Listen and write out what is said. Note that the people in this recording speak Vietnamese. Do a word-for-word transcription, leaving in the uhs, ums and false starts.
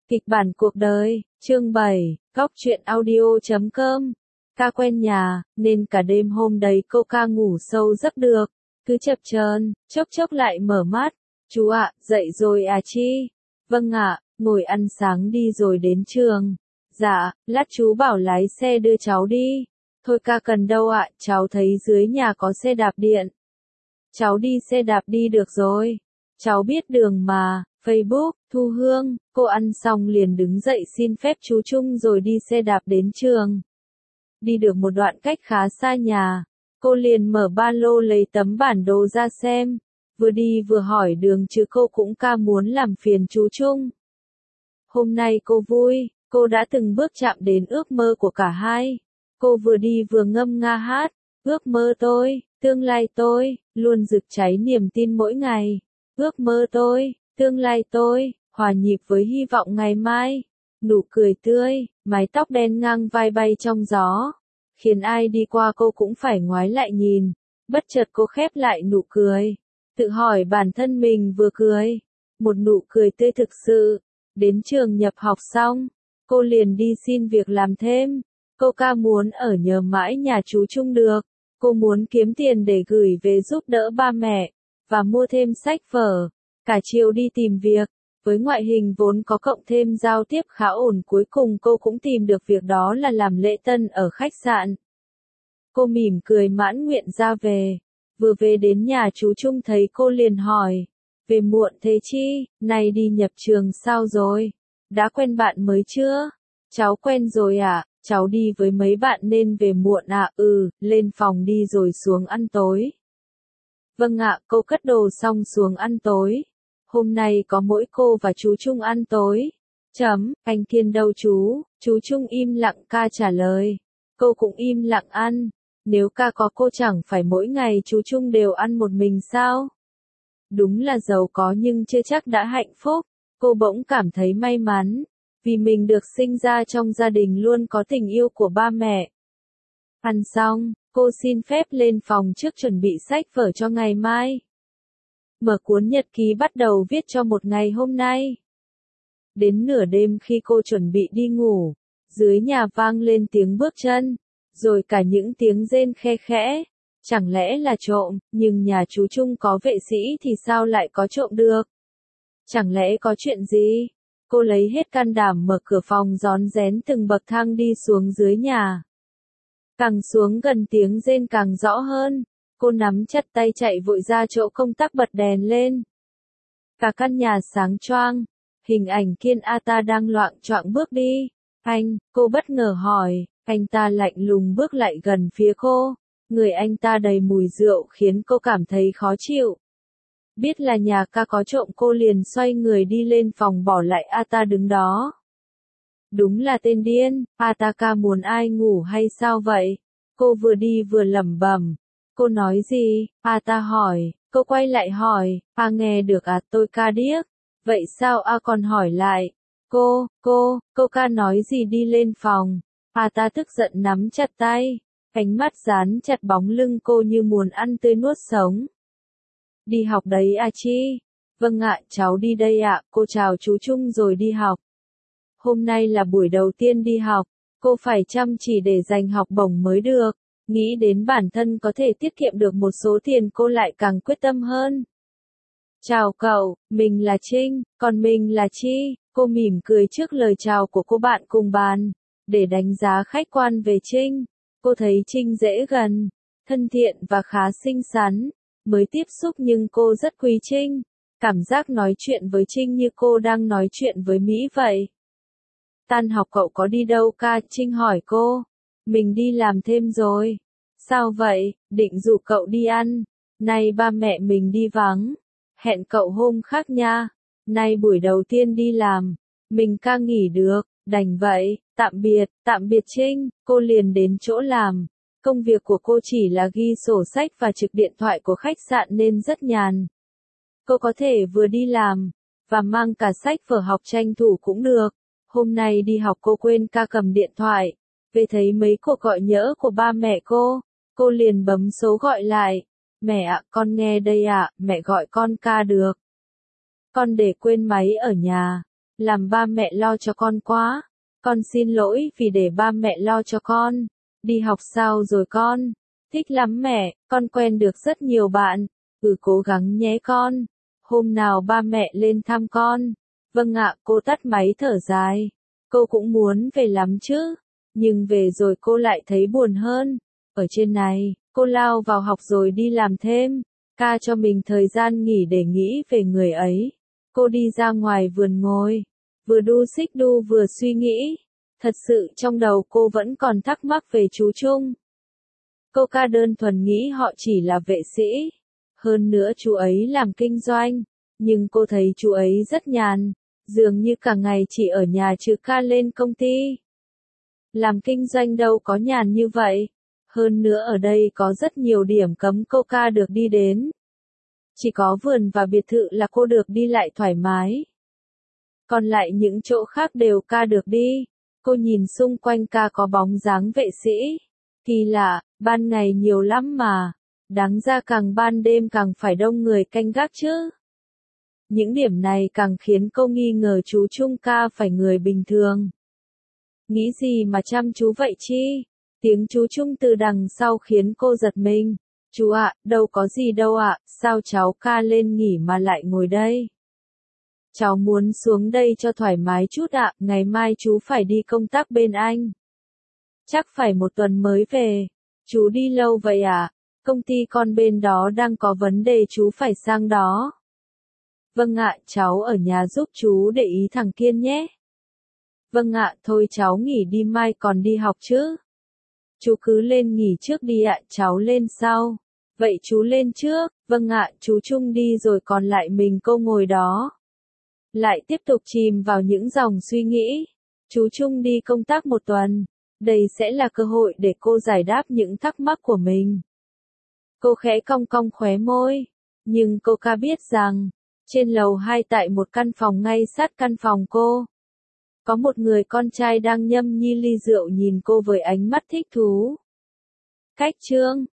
Kịch bản cuộc đời, chương bảy, góc truyện audio chấm com. Ca quen nhà, nên cả đêm hôm đấy cô ca ngủ sâu giấc được, cứ chập chờn, chốc chốc lại mở mắt. Chú ạ, dậy rồi à Chi? Vâng ạ, ngồi ăn sáng đi rồi đến trường. Dạ, lát chú bảo lái xe đưa cháu đi. Thôi ca cần đâu ạ, cháu thấy dưới nhà có xe đạp điện. Cháu đi xe đạp đi được rồi. Cháu biết đường mà. Facebook, Thu Hương, cô ăn xong liền đứng dậy xin phép chú Trung rồi đi xe đạp đến trường. Đi được một đoạn cách khá xa nhà, cô liền mở ba lô lấy tấm bản đồ ra xem, vừa đi vừa hỏi đường chứ cô cũng ca muốn làm phiền chú Trung. Hôm nay cô vui, cô đã từng bước chạm đến ước mơ của cả hai. Cô vừa đi vừa ngâm nga hát, ước mơ tôi, tương lai tôi, luôn rực cháy niềm tin mỗi ngày. Ước mơ tôi, tương lai tôi, hòa nhịp với hy vọng ngày mai. Nụ cười tươi, mái tóc đen ngang vai bay trong gió, khiến ai đi qua cô cũng phải ngoái lại nhìn. Bất chợt cô khép lại nụ cười, tự hỏi bản thân mình vừa cười. Một nụ cười tươi thực sự. Đến trường nhập học xong, cô liền đi xin việc làm thêm. Cô ca muốn ở nhờ mãi nhà chú Trung được. Cô muốn kiếm tiền để gửi về giúp đỡ ba mẹ, và mua thêm sách vở. Cả chiều đi tìm việc, với ngoại hình vốn có cộng thêm giao tiếp khá ổn, cuối cùng cô cũng tìm được việc đó là làm lễ tân ở khách sạn. Cô mỉm cười mãn nguyện ra về, vừa về đến nhà chú Trung thấy cô liền hỏi, về muộn thế Chi, nay đi nhập trường sao rồi, đã quen bạn mới chưa? Cháu quen rồi ạ, à? Cháu đi với mấy bạn nên về muộn ạ, à? Ừ, lên phòng đi rồi xuống ăn tối. Vâng ạ, cô cất đồ xong xuống ăn tối. Hôm nay có mỗi cô và chú Trung ăn tối. Chấm, anh Kiên đâu chú? Chú Trung im lặng ca trả lời. Cô cũng im lặng ăn. Nếu ca có cô chẳng phải mỗi ngày chú Trung đều ăn một mình sao? Đúng là giàu có nhưng chưa chắc đã hạnh phúc. Cô bỗng cảm thấy may mắn, vì mình được sinh ra trong gia đình luôn có tình yêu của ba mẹ. Ăn xong, cô xin phép lên phòng trước chuẩn bị sách vở cho ngày mai. Mở cuốn nhật ký bắt đầu viết cho một ngày hôm nay. Đến nửa đêm khi cô chuẩn bị đi ngủ, dưới nhà vang lên tiếng bước chân, rồi cả những tiếng rên khe khẽ. Chẳng lẽ là trộm, nhưng nhà chú Trung có vệ sĩ thì sao lại có trộm được? Chẳng lẽ có chuyện gì? Cô lấy hết can đảm mở cửa phòng rón rén từng bậc thang đi xuống dưới nhà. Càng xuống gần tiếng rên càng rõ hơn. Cô nắm chặt tay chạy vội ra chỗ công tắc bật đèn lên. Cả căn nhà sáng choang, hình ảnh Kiên A ta đang loạng choạng bước đi. Anh, cô bất ngờ hỏi, anh ta lạnh lùng bước lại gần phía cô. Người anh ta đầy mùi rượu khiến cô cảm thấy khó chịu. Biết là nhà ca có trộm cô liền xoay người đi lên phòng bỏ lại A ta đứng đó. Đúng là tên điên, A ta ca muốn ai ngủ hay sao vậy? Cô vừa đi vừa lẩm bẩm. Cô nói gì? A ta hỏi, cô quay lại hỏi, A nghe được à, tôi ca điếc. Vậy sao A còn hỏi lại? Cô, cô, cô ca nói gì đi lên phòng? A ta tức giận nắm chặt tay, ánh mắt dán chặt bóng lưng cô như muốn ăn tươi nuốt sống. Đi học đấy à Chi? Vâng ạ, cháu đi đây ạ, cô chào chú Trung rồi đi học. Hôm nay là buổi đầu tiên đi học, cô phải chăm chỉ để giành học bổng mới được. Nghĩ đến bản thân có thể tiết kiệm được một số tiền cô lại càng quyết tâm hơn. Chào cậu, mình là Trinh, còn mình là Chi. Cô mỉm cười trước lời chào của cô bạn cùng bàn. Để đánh giá khách quan về Trinh, cô thấy Trinh dễ gần, thân thiện và khá xinh xắn. Mới tiếp xúc nhưng cô rất quý Trinh. Cảm giác nói chuyện với Trinh như cô đang nói chuyện với Mỹ vậy. Tan học cậu có đi đâu ca? Trinh hỏi cô. Mình đi làm thêm rồi. Sao vậy? Định rủ cậu đi ăn. Nay ba mẹ mình đi vắng. Hẹn cậu hôm khác nha. Nay buổi đầu tiên đi làm. Mình ca nghỉ được. Đành vậy. Tạm biệt. Tạm biệt Trinh. Cô liền đến chỗ làm. Công việc của cô chỉ là ghi sổ sách và trực điện thoại của khách sạn nên rất nhàn. Cô có thể vừa đi làm, và mang cả sách vở học tranh thủ cũng được. Hôm nay đi học cô quên ca cầm điện thoại. Về thấy mấy cuộc gọi nhỡ của ba mẹ cô, cô liền bấm số gọi lại. Mẹ ạ, con nghe đây ạ, mẹ gọi con ca được. Con để quên máy ở nhà. Làm ba mẹ lo cho con quá. Con xin lỗi vì để ba mẹ lo cho con. Đi học sao rồi con? Thích lắm mẹ, con quen được rất nhiều bạn. Ừ cố gắng nhé con. Hôm nào ba mẹ lên thăm con. Vâng ạ, cô tắt máy thở dài. Cô cũng muốn về lắm chứ. Nhưng về rồi cô lại thấy buồn hơn. Ở trên này, cô lao vào học rồi đi làm thêm. Ca cho mình thời gian nghỉ để nghĩ về người ấy. Cô đi ra ngoài vườn ngồi. Vừa đu xích đu vừa suy nghĩ. Thật sự trong đầu cô vẫn còn thắc mắc về chú Trung. Cô Ca đơn thuần nghĩ họ chỉ là vệ sĩ. Hơn nữa chú ấy làm kinh doanh. Nhưng cô thấy chú ấy rất nhàn. Dường như cả ngày chỉ ở nhà trừ ca lên công ty. Làm kinh doanh đâu có nhàn như vậy. Hơn nữa ở đây có rất nhiều điểm cấm cô Ca được đi đến. Chỉ có vườn và biệt thự là cô được đi lại thoải mái. Còn lại những chỗ khác đều Ca được đi. Cô nhìn xung quanh Ca có bóng dáng vệ sĩ. Kỳ lạ, ban ngày nhiều lắm mà. Đáng ra càng ban đêm càng phải đông người canh gác chứ. Những điểm này càng khiến cô nghi ngờ chú Trung Ca phải người bình thường. Nghĩ gì mà chăm chú vậy chi? Tiếng chú Trung từ đằng sau khiến cô giật mình. Chú ạ, đâu có gì đâu ạ, sao cháu Ca lên nghỉ mà lại ngồi đây? Cháu muốn xuống đây cho thoải mái chút ạ, ngày mai chú phải đi công tác bên anh. Chắc phải một tuần mới về. Chú đi lâu vậy à? Công ty con bên đó đang có vấn đề chú phải sang đó. Vâng ạ, cháu ở nhà giúp chú để ý thằng Kiên nhé. Vâng ạ, thôi cháu nghỉ đi mai còn đi học chứ. Chú cứ lên nghỉ trước đi ạ, cháu lên sau. Vậy chú lên trước, vâng ạ, chú Trung đi rồi còn lại mình cô ngồi đó. Lại tiếp tục chìm vào những dòng suy nghĩ. Chú Trung đi công tác một tuần. Đây sẽ là cơ hội để cô giải đáp những thắc mắc của mình. Cô khẽ cong cong khóe môi. Nhưng cô Ca biết rằng, trên lầu hai tại một căn phòng ngay sát căn phòng cô, có một người con trai đang nhâm nhi ly rượu nhìn cô với ánh mắt thích thú. Cách chương